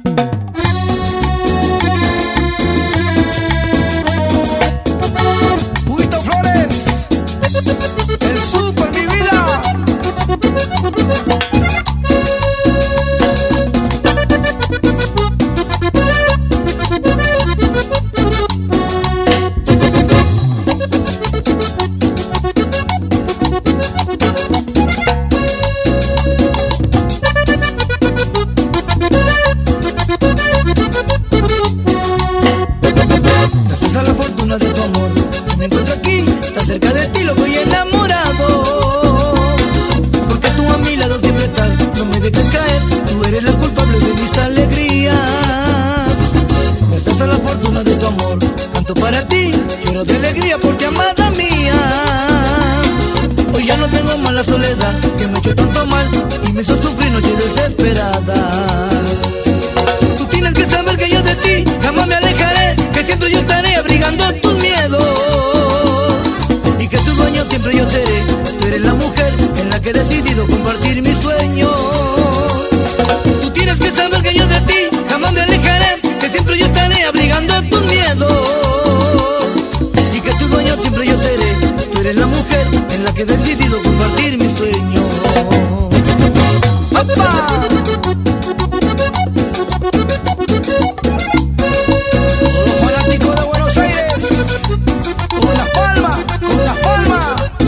Para ti, lloro de alegría porque amada mía, hoy ya no tengo más la soledad que me ha hecho tanto mal y me hizo sufrir noches desesperadas. Tú tienes que saber que yo de ti jamás me alejaré, que siempre yo estaré abrigando tus miedos y que tu dueño siempre yo seré. Tú eres la mujer en la que he decidido compartir mis sueños. Tú tienes que saber que yo de ti jamás me alejaré, que siempre yo estaré abrigando tus miedos. Siempre yo seré, tú eres la mujer en la que he decidido compartir mis sueños. ¡Opa! Todos los fanáticos de Buenos Aires, con las palmas, con las palmas.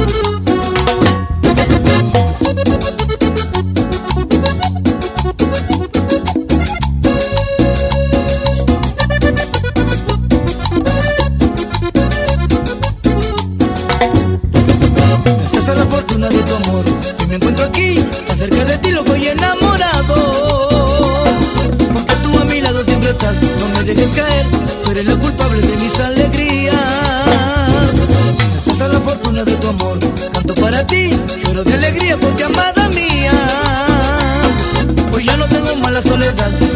De tu amor, y me encuentro aquí, tan cerca de ti, loco y enamorado. Porque tú a mi lado siempre estás, no me dejes caer, tú eres la culpable de mis alegrías. Esa es la fortuna de tu amor, canto para ti, lloro de alegría porque amada mía, hoy ya no tengo más la soledad